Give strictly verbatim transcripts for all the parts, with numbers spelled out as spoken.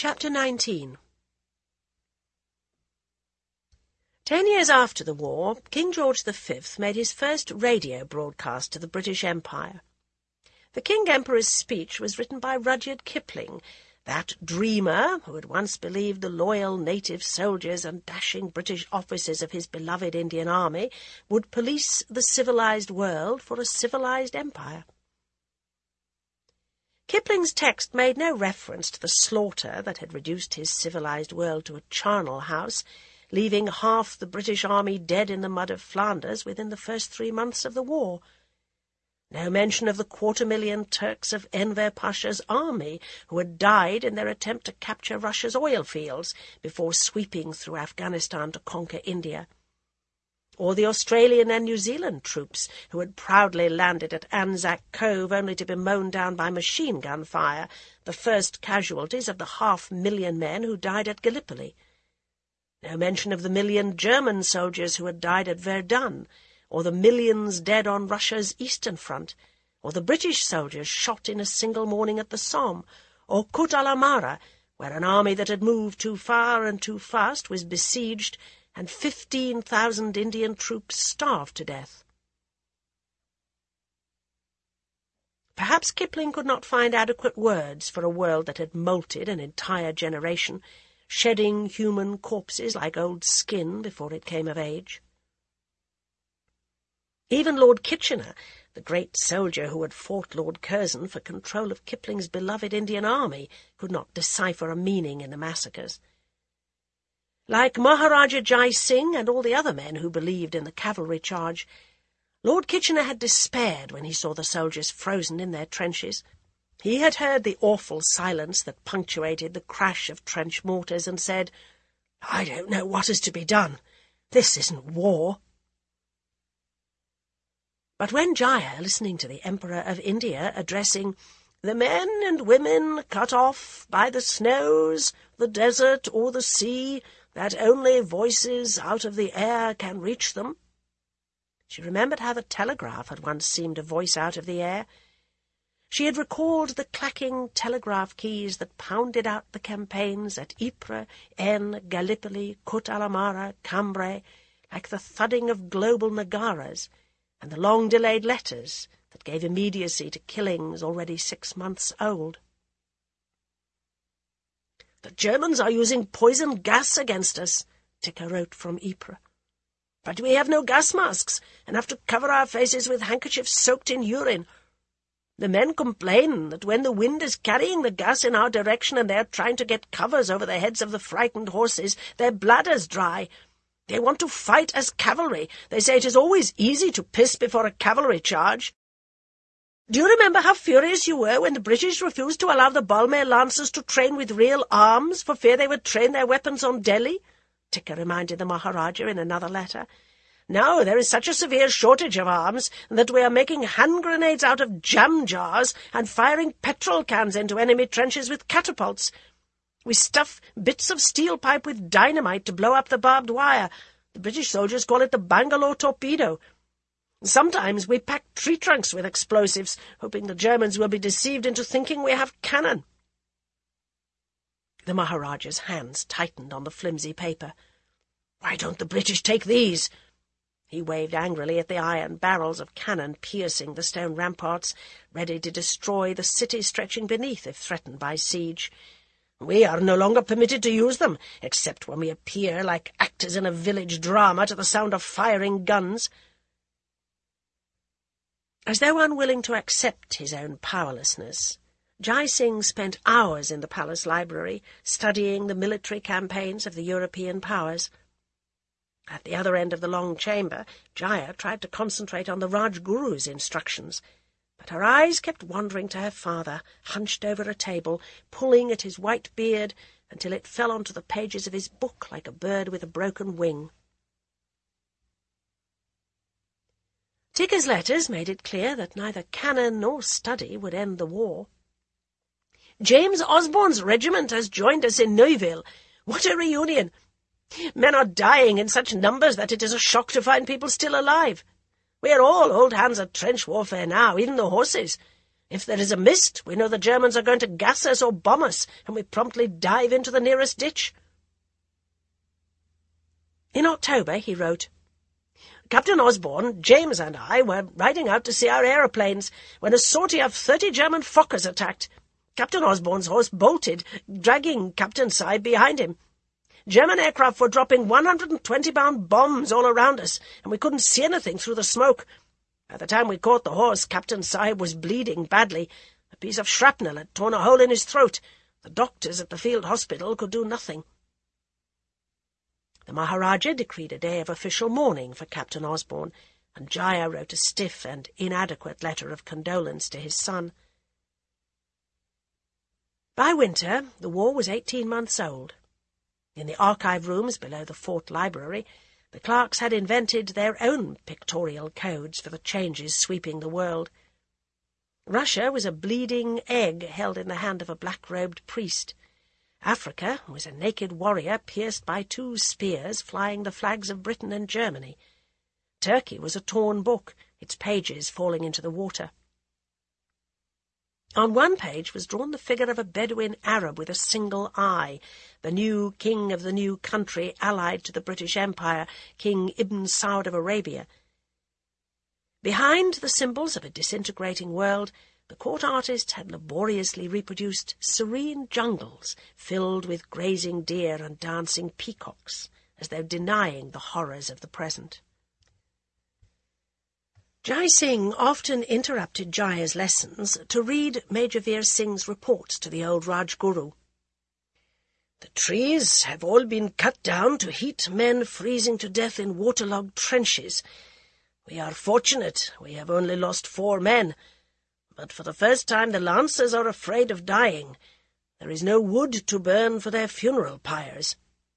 Chapter nineteen. Ten years after the war, King George the Fifth made his first radio broadcast to the British Empire. The King Emperor's speech was written by Rudyard Kipling, that dreamer who had once believed the loyal native soldiers and dashing British officers of his beloved Indian Army would police the civilized world for a civilized empire. Kipling's text made no reference to the slaughter that had reduced his civilized world to a charnel house, leaving half the British army dead in the mud of Flanders within the first three months of the war. No mention of the quarter-million Turks of Enver Pasha's army who had died in their attempt to capture Russia's oil fields before sweeping through Afghanistan to conquer India. Or the Australian and New Zealand troops who had proudly landed at Anzac Cove only to be mown down by machine-gun fire, the first casualties of the half-million men who died at Gallipoli. No mention of the million German soldiers who had died at Verdun, or the millions dead on Russia's eastern front, or the British soldiers shot in a single morning at the Somme, or Kut al Amara, where an army that had moved too far and too fast was besieged, and fifteen thousand Indian troops starved to death. Perhaps Kipling could not find adequate words for a world that had moulted an entire generation, shedding human corpses like old skin before it came of age. Even Lord Kitchener, the great soldier who had fought Lord Curzon for control of Kipling's beloved Indian Army, could not decipher a meaning in the massacres. Like Maharaja Jai Singh and all the other men who believed in the cavalry charge, Lord Kitchener had despaired when he saw the soldiers frozen in their trenches. He had heard the awful silence that punctuated the crash of trench mortars and said, "I don't know what is to be done. This isn't war." But when Jaya, listening to the Emperor of India addressing the men and women cut off by the snows, the desert, or the sea, that only voices out of the air can reach them, she remembered how the telegraph had once seemed a voice out of the air. She had recalled the clacking telegraph keys that pounded out the campaigns at Ypres, Aisne, Gallipoli, Kut al Amara, Cambrai, like the thudding of global nagaras, and the long-delayed letters that gave immediacy to killings already six months old. "The Germans are using poison gas against us," Ticker wrote from Ypres. "But we have no gas masks, and have to cover our faces with handkerchiefs soaked in urine. The men complain that when the wind is carrying the gas in our direction and they are trying to get covers over the heads of the frightened horses, their bladders dry. They want to fight as cavalry. They say it is always easy to piss before a cavalry charge. Do you remember how furious you were when the British refused to allow the Balmain Lancers to train with real arms for fear they would train their weapons on Delhi?" Ticker reminded the Maharaja in another letter. "Now there is such a severe shortage of arms that we are making hand grenades out of jam jars and firing petrol cans into enemy trenches with catapults. We stuff bits of steel pipe with dynamite to blow up the barbed wire. The British soldiers call it the Bangalore torpedo. Sometimes we pack tree trunks with explosives, hoping the Germans will be deceived into thinking we have cannon." The Maharaja's hands tightened on the flimsy paper. "Why don't the British take these?" He waved angrily at the iron barrels of cannon piercing the stone ramparts, ready to destroy the city stretching beneath if threatened by siege. "We are no longer permitted to use them, except when we appear like actors in a village drama to the sound of firing guns." As though unwilling to accept his own powerlessness, Jai Singh spent hours in the palace library, studying the military campaigns of the European powers. At the other end of the long chamber, Jaya tried to concentrate on the Rajguru's instructions, but her eyes kept wandering to her father, hunched over a table, pulling at his white beard until it fell onto the pages of his book like a bird with a broken wing. Ticker's letters made it clear that neither cannon nor study would end the war. "James Osborne's regiment has joined us in Neuville. What a reunion! Men are dying in such numbers that it is a shock to find people still alive. We are all old hands at trench warfare now, even the horses. If there is a mist, we know the Germans are going to gas us or bomb us, and we promptly dive into the nearest ditch. In October he wrote, Captain Osborne, James and I were riding out to see our aeroplanes when a sortie of thirty German Fokkers attacked. Captain Osborne's horse bolted, dragging Captain Sahib behind him. German aircraft were dropping one hundred twenty pound bombs all around us, and we couldn't see anything through the smoke. By the time we caught the horse, Captain Sahib was bleeding badly. A piece of shrapnel had torn a hole in his throat. The doctors at the field hospital could do nothing. The Maharaja decreed a day of official mourning for Captain Osborne, and Jaya wrote a stiff and inadequate letter of condolence to his son. By winter, the war was eighteen months old. In the archive rooms below the fort library, the clerks had invented their own pictorial codes for the changes sweeping the world. Russia was a bleeding egg held in the hand of a black-robed priest. Africa was a naked warrior pierced by two spears flying the flags of Britain and Germany. Turkey was a torn book, its pages falling into the water. On one page was drawn the figure of a Bedouin Arab with a single eye, the new king of the new country allied to the British Empire, King Ibn Saud of Arabia. Behind the symbols of a disintegrating world, the court artist had laboriously reproduced serene jungles filled with grazing deer and dancing peacocks, as though denying the horrors of the present. Jai Singh often interrupted Jaya's lessons to read Major Veer Singh's reports to the old Rajguru. The trees have all been cut down to heat men freezing to death in waterlogged trenches. We are fortunate we have only lost four men, but for the first time the Lancers are afraid of dying. There is no wood to burn for their funeral pyres.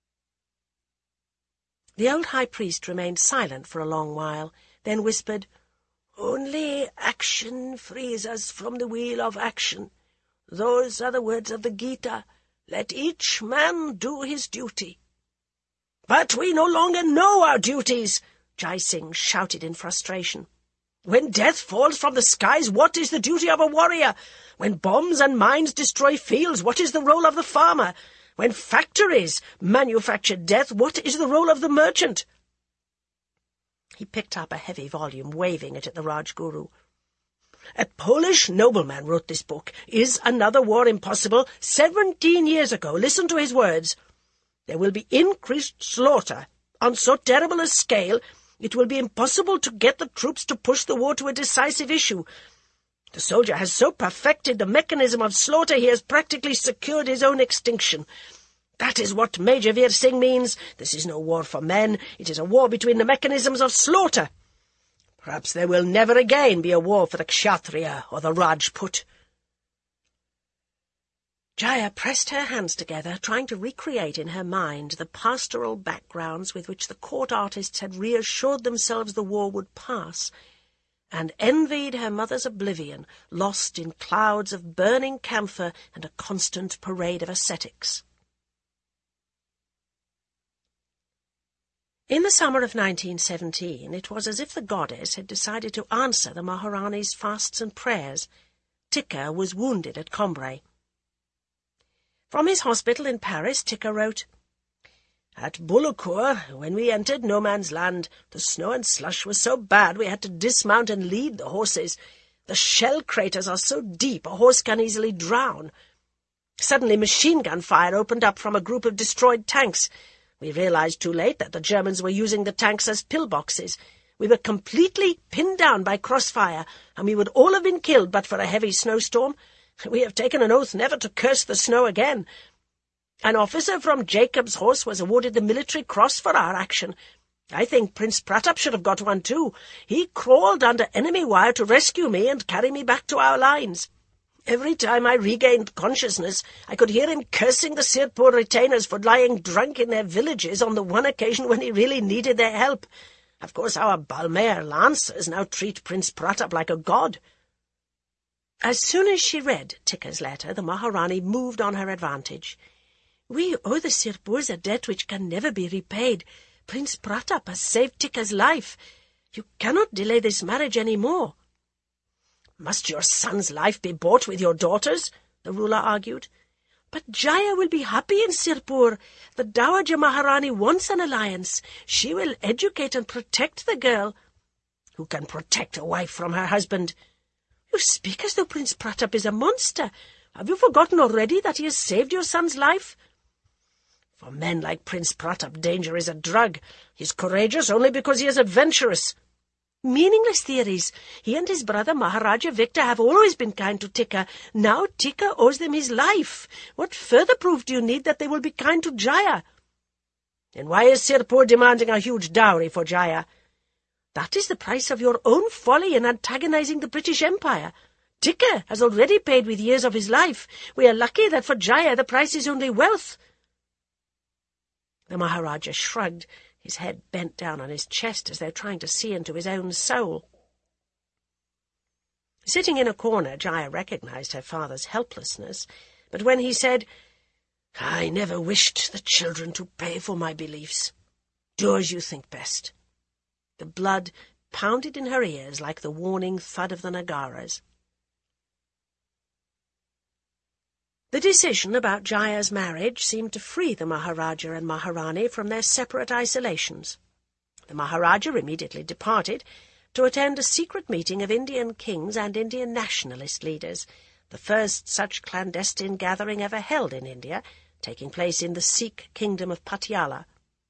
The old high priest remained silent for a long while, then whispered, Only action frees us from the wheel of action. Those are the words of the Gita. Let each man do his duty. But we no longer know our duties, Jai Singh shouted in frustration. When death falls from the skies, what is the duty of a warrior? When bombs and mines destroy fields, what is the role of the farmer? When factories manufacture death, what is the role of the merchant? He picked up a heavy volume, waving it at the Rajguru. A Polish nobleman wrote this book. Is another war impossible? Seventeen years ago, listen to his words. There will be increased slaughter. On so terrible a scale, it will be impossible to get the troops to push the war to a decisive issue. The soldier has so perfected the mechanism of slaughter he has practically secured his own extinction. That is what Major Veer Singh means. This is no war for men. It is a war between the mechanisms of slaughter. Perhaps there will never again be a war for the Kshatriya or the Rajput. Jaya pressed her hands together, trying to recreate in her mind the pastoral backgrounds with which the court artists had reassured themselves the war would pass, and envied her mother's oblivion, lost in clouds of burning camphor and a constant parade of ascetics. In the summer of nineteen seventeen, it was as if the goddess had decided to answer the Maharani's fasts and prayers. Tikka was wounded at Cambrai. From his hospital in Paris, Tikka wrote, At Bullecourt, when we entered no man's land, the snow and slush was so bad we had to dismount and lead the horses. The shell craters are so deep a horse can easily drown. Suddenly machine-gun fire opened up from a group of destroyed tanks. We realized too late that the Germans were using the tanks as pillboxes. We were completely pinned down by crossfire, and we would all have been killed but for a heavy snowstorm. We have taken an oath never to curse the snow again. An officer from Jacob's Horse was awarded the Military Cross for our action. I think Prince Pratap should have got one too. He crawled under enemy wire to rescue me and carry me back to our lines. Every time I regained consciousness, I could hear him cursing the Sirpur retainers for lying drunk in their villages on the one occasion when he really needed their help. Of course, our Balmair Lancers now treat Prince Pratap like a god. As soon as she read Tikka's letter, the Maharani moved on her advantage. We owe the Sirpurs a debt which can never be repaid. Prince Pratap has saved Tikka's life. You cannot delay this marriage any more. "Must your son's life be bought with your daughter's?" the ruler argued. "But Jaya will be happy in Sirpur. The Dowager Maharani wants an alliance. She will educate and protect the girl." "Who can protect a wife from her husband?" "You speak as though Prince Pratap is a monster. Have you forgotten already that he has saved your son's life?" "For men like Prince Pratap, danger is a drug. He is courageous only because he is adventurous." "Meaningless theories. He and his brother Maharaja Victor have always been kind to Tikka. Now Tikka owes them his life. What further proof do you need that they will be kind to Jaya?" "Then why is Sirpur demanding a huge dowry for Jaya?" "That is the price of your own folly in antagonizing the British Empire. Tikka has already paid with years of his life. We are lucky that for Jaya the price is only wealth." The Maharaja shrugged, his head bent down on his chest as though trying to see into his own soul. Sitting in a corner, Jaya recognized her father's helplessness, but when he said, "I never wished the children to pay for my beliefs. Do as you think best," the blood pounded in her ears like the warning thud of the Nagaras. The decision about Jaya's marriage seemed to free the Maharaja and Maharani from their separate isolations. The Maharaja immediately departed to attend a secret meeting of Indian kings and Indian nationalist leaders, the first such clandestine gathering ever held in India, taking place in the Sikh kingdom of Patiala.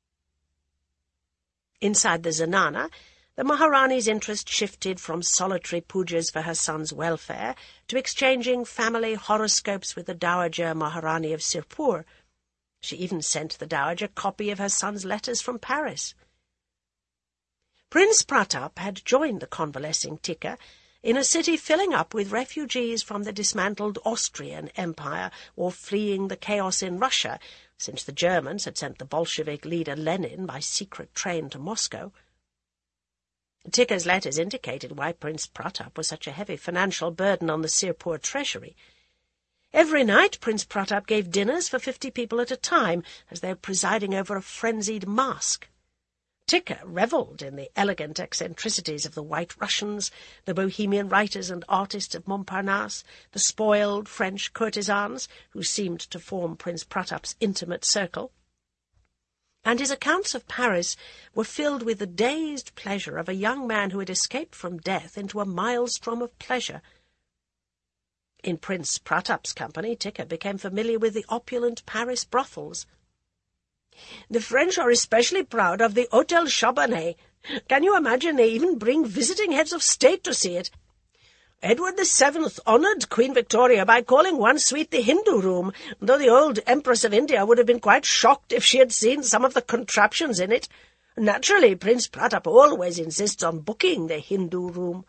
Inside the Zenana, the Maharani's interest shifted from solitary pujas for her son's welfare to exchanging family horoscopes with the Dowager Maharani of Sirpur. She even sent the Dowager a copy of her son's letters from Paris. Prince Pratap had joined the convalescing Tikka in a city filling up with refugees from the dismantled Austrian Empire or fleeing the chaos in Russia, since the Germans had sent the Bolshevik leader Lenin by secret train to Moscow. Tikka's letters indicated why Prince Pratap was such a heavy financial burden on the Sirpur treasury. Every night Prince Pratap gave dinners for fifty people at a time, as though presiding over a frenzied masque. Tikka revelled in the elegant eccentricities of the White Russians, the Bohemian writers and artists of Montparnasse, the spoiled French courtesans, who seemed to form Prince Pratap's intimate circle. And his accounts of Paris were filled with the dazed pleasure of a young man who had escaped from death into a maelstrom of pleasure. In Prince Pratap's company, Tikka became familiar with the opulent Paris brothels. "The French are especially proud of the Hôtel Chabanais. Can you imagine, they even bring visiting heads of state to see it. Edward the Seventh honoured Queen Victoria by calling one suite the Hindu room, though the old Empress of India would have been quite shocked if she had seen some of the contraptions in it. Naturally, Prince Pratap always insists on booking the Hindu room."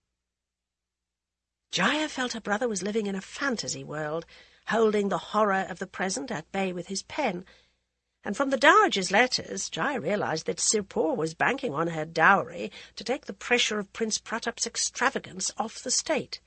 Jaya felt her brother was living in a fantasy world, holding the horror of the present at bay with his pen. And from the Dowager's letters, Jaya realized that Sirpur was banking on her dowry to take the pressure of Prince Pratap's extravagance off the state.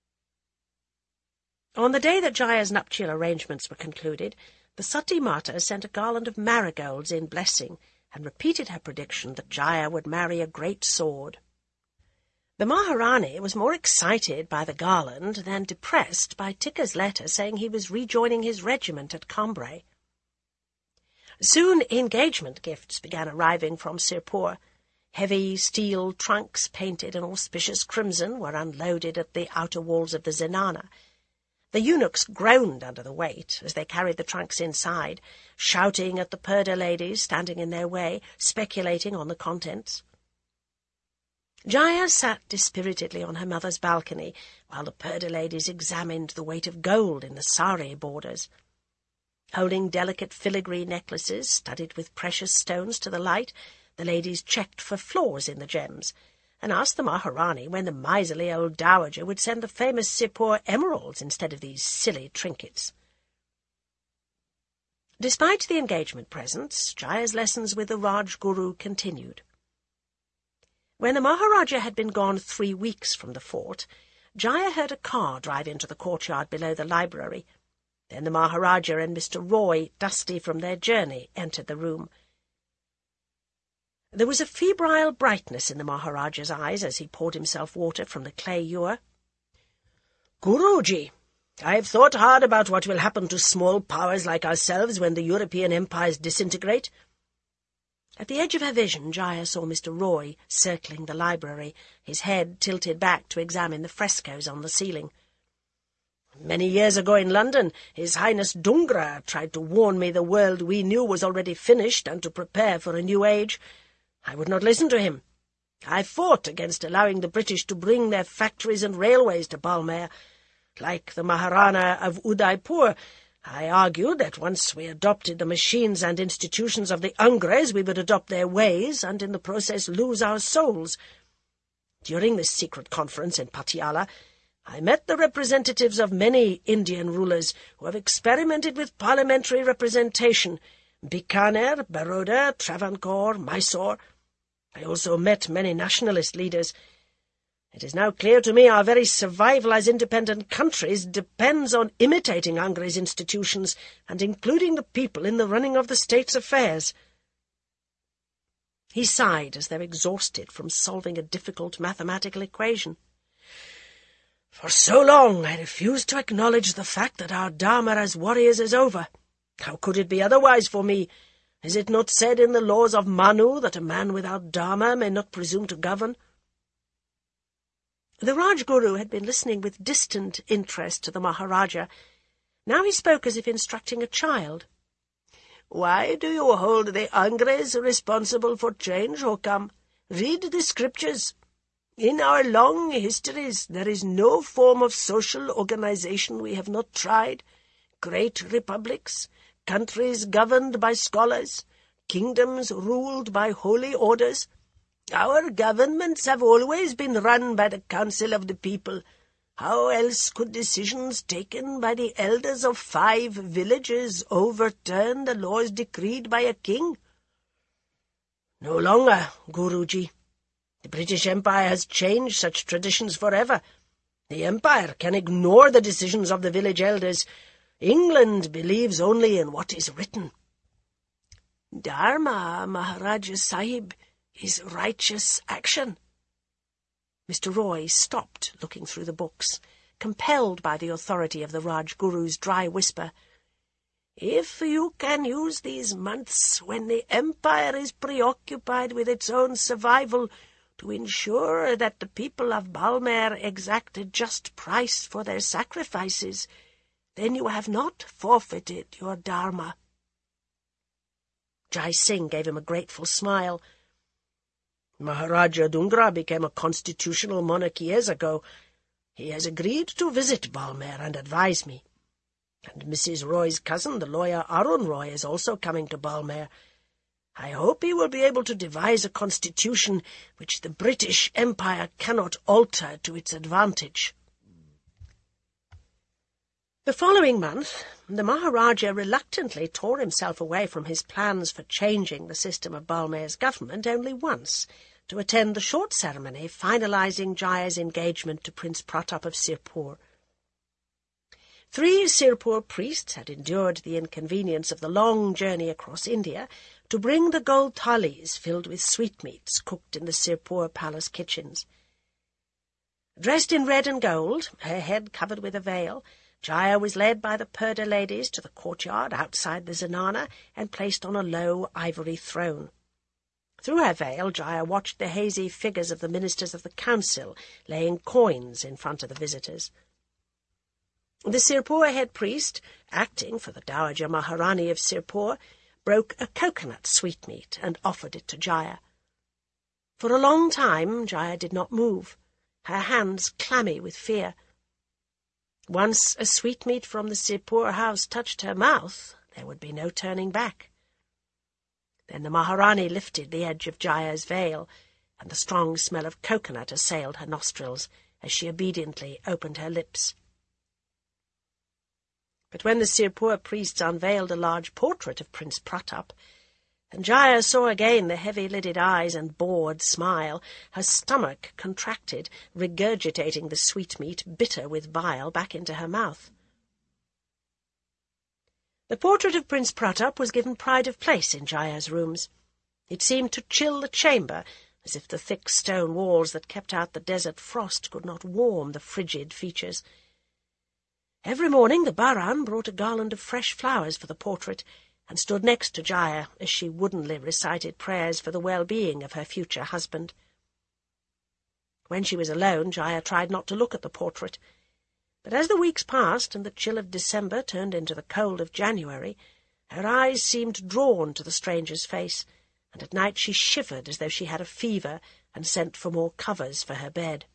On the day that Jaya's nuptial arrangements were concluded, the Sati Mata sent a garland of marigolds in blessing and repeated her prediction that Jaya would marry a great sword. The Maharani was more excited by the garland than depressed by Tikka's letter saying he was rejoining his regiment at Cambrai. Soon engagement gifts began arriving from Sirpur. Heavy steel trunks painted an auspicious crimson were unloaded at the outer walls of the Zenana. The eunuchs groaned under the weight as they carried the trunks inside, shouting at the Purdah ladies standing in their way, speculating on the contents. Jaya sat dispiritedly on her mother's balcony, while the Purdah ladies examined the weight of gold in the sari borders. Holding delicate filigree necklaces studded with precious stones to the light, the ladies checked for flaws in the gems, and asked the Maharani when the miserly old dowager would send the famous Sirpur emeralds instead of these silly trinkets. Despite the engagement presents, Jaya's lessons with the Raj Guru continued. When the Maharaja had been gone three weeks from the fort, Jaya heard a car drive into the courtyard below the library. Then the Maharaja and Mister Roy, dusty from their journey, entered the room. There was a febrile brightness in the Maharaja's eyes as he poured himself water from the clay ewer. Guruji, I have thought hard about what will happen to small powers like ourselves when the European empires disintegrate. At the edge of her vision, Jaya saw Mister Roy circling the library, his head tilted back to examine the frescoes on the ceiling. Many years ago in London, His Highness Dungra tried to warn me the world we knew was already finished and to prepare for a new age. I would not listen to him. I fought against allowing the British to bring their factories and railways to Balmair. Like the Maharana of Udaipur, I argued that once we adopted the machines and institutions of the Angres, we would adopt their ways and in the process lose our souls. During this secret conference in Patiala, I met the representatives of many Indian rulers who have experimented with parliamentary representation, Bikaner, Baroda, Travancore, Mysore. I also met many nationalist leaders. It is now clear to me our very survival as independent countries depends on imitating Angres institutions and including the people in the running of the state's affairs. He sighed as though exhausted from solving a difficult mathematical equation. For so long I refused to acknowledge the fact that our Dharma as warriors is over. How could it be otherwise for me? Is it not said in the laws of Manu that a man without Dharma may not presume to govern? The Rajguru had been listening with distant interest to the Maharaja. Now he spoke as if instructing a child. "Why do you hold the Angres responsible for change, Hokam? Read the scriptures. In our long histories there is no form of social organization we have not tried. Great republics, countries governed by scholars, kingdoms ruled by holy orders. Our governments have always been run by the council of the people. How else could decisions taken by the elders of five villages overturn the laws decreed by a king? No longer, Guruji. The British Empire has changed such traditions forever. The Empire can ignore the decisions of the village elders. England believes only in what is written. Dharma, Maharaja Sahib, is righteous action." Mister Roy stopped, looking through the books, compelled by the authority of the Rajguru's dry whisper. "If you can use these months when the Empire is preoccupied with its own survival to ensure that the people of Balmair exact a just price for their sacrifices, then you have not forfeited your Dharma." Jai Singh gave him a grateful smile. "Maharaja Dungra became a constitutional monarch years ago. He has agreed to visit Balmair and advise me. And Missus Roy's cousin, the lawyer Arun Roy, is also coming to Balmair. I hope he will be able to devise a constitution which the British Empire cannot alter to its advantage." The following month, the Maharaja reluctantly tore himself away from his plans for changing the system of Balmair's government only once, to attend the short ceremony finalizing Jaya's engagement to Prince Pratap of Sirpur. Three Sirpur priests had endured the inconvenience of the long journey across India to bring the gold thalis filled with sweetmeats cooked in the Sirpur palace kitchens. Dressed in red and gold, her head covered with a veil, Jaya was led by the Purdah ladies to the courtyard outside the zenana and placed on a low ivory throne. Through her veil, Jaya watched the hazy figures of the ministers of the council laying coins in front of the visitors. The Sirpur head priest, acting for the Dowager Maharani of Sirpur, broke a coconut sweetmeat and offered it to Jaya. For a long time Jaya did not move, her hands clammy with fear. Once a sweetmeat from the Sirpur house touched her mouth, there would be no turning back. Then the Maharani lifted the edge of Jaya's veil, and the strong smell of coconut assailed her nostrils as she obediently opened her lips. But when the Sirpur priests unveiled a large portrait of Prince Pratap, and Jaya saw again the heavy-lidded eyes and bored smile, her stomach contracted, regurgitating the sweetmeat, bitter with bile, back into her mouth. The portrait of Prince Pratap was given pride of place in Jaya's rooms. It seemed to chill the chamber, as if the thick stone walls that kept out the desert frost could not warm the frigid features. Every morning the Bahram brought a garland of fresh flowers for the portrait, and stood next to Jaya as she woodenly recited prayers for the well-being of her future husband. When she was alone, Jaya tried not to look at the portrait, but as the weeks passed and the chill of December turned into the cold of January, her eyes seemed drawn to the stranger's face, and at night she shivered as though she had a fever and sent for more covers for her bed.